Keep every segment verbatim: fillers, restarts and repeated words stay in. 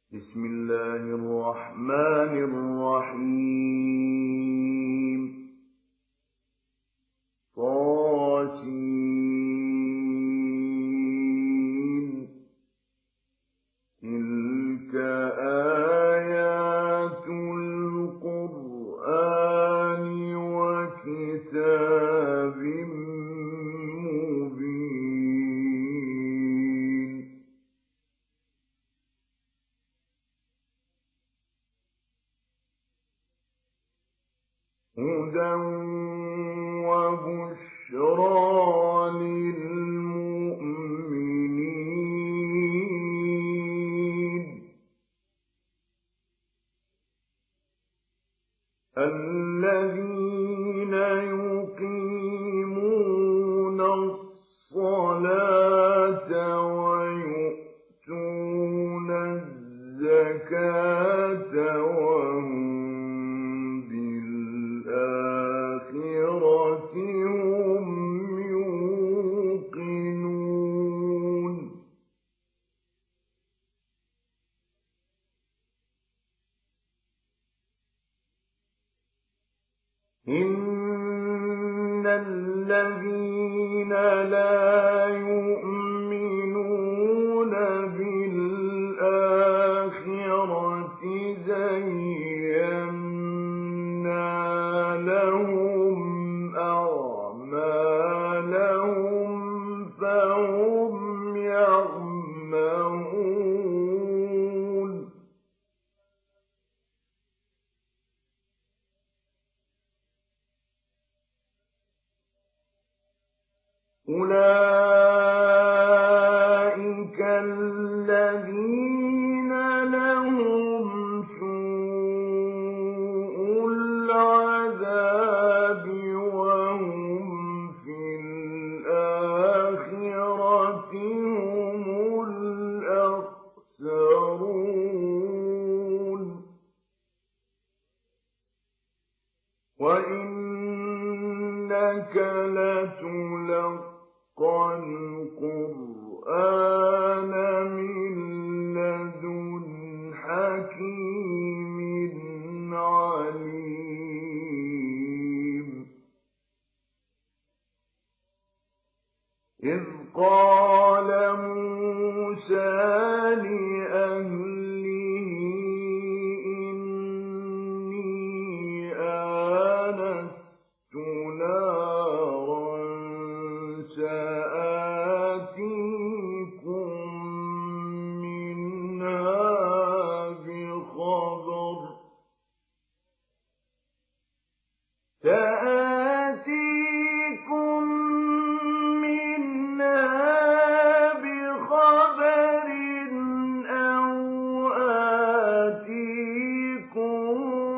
بسم الله الرحمن الرحيم طاسين تلك آيات القرآن وكتاب مبين هدى وبشرى للمؤمنين الذين يقيمون الصلاة ويؤتون الزكاة وهم بالآخرة هم يوقنون إن الذين لا يؤمنون بالآخرة زينا لهم أعمالهم فهم يعمهون أولئك الذين لهم سوء العذاب وهم في الآخرة هم الأخسرون وإنك لتلقى القرآن من لدن حكيم عليم إذ قال موسى لأهله إني آنست نارا سآتيكم منها بخبر سآتيكم منها بخبر أو آتيكم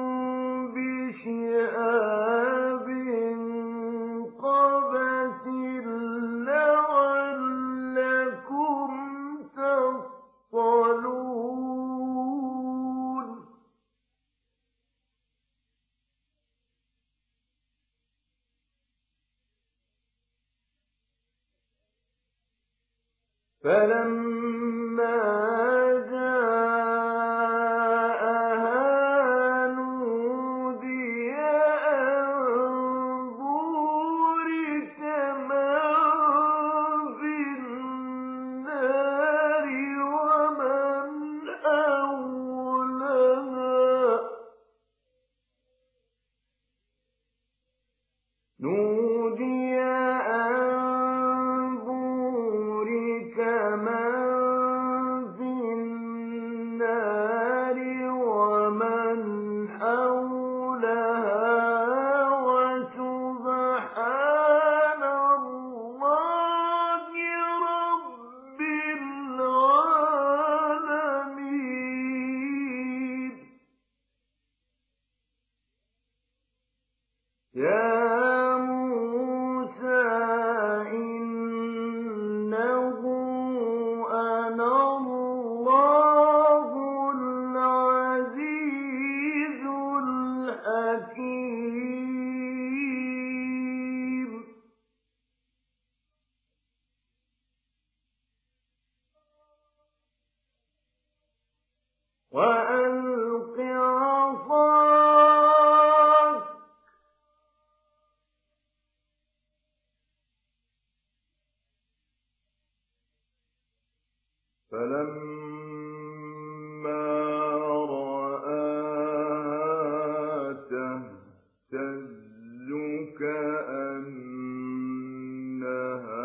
بشهاب قبس لعلكم تصطلون فلما جاءها نودي أن بورك من في النار ومن حولها نودي أن بورك من وألق عصاك فلما رآها تهتز كأنها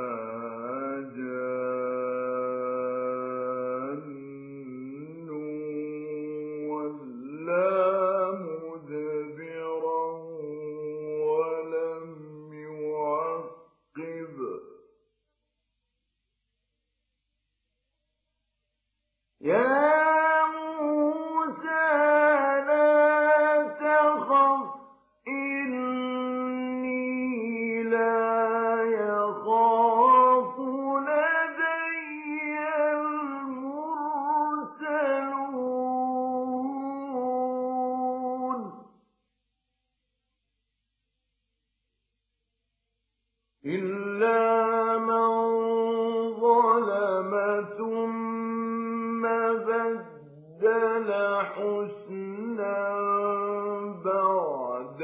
جان ولا مدبرا ولم يعقب يا موسى لا تخف إني لا يخاف لدي المرسلون إلا من ظلم ثم بدل حسنا بعد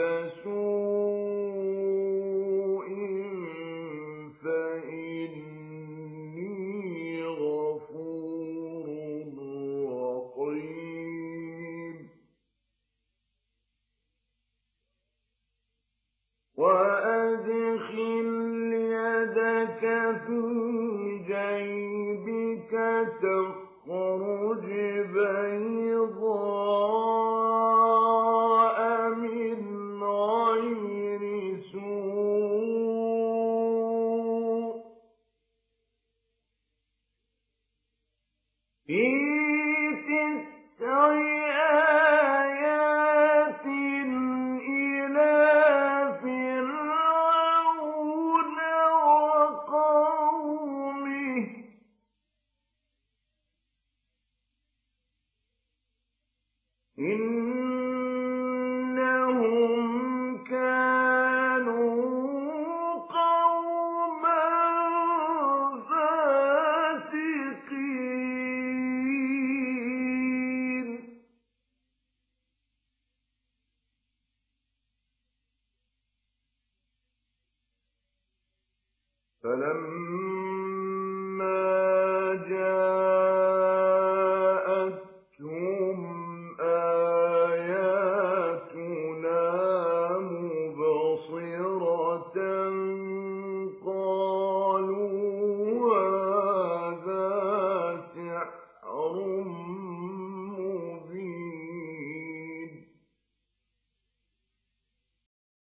سوء فإني غفور رحيم وأدخل يدك في جيبك تخرج بيضاء من غير سوء في تسع آيات إلى فرعون وقومه إن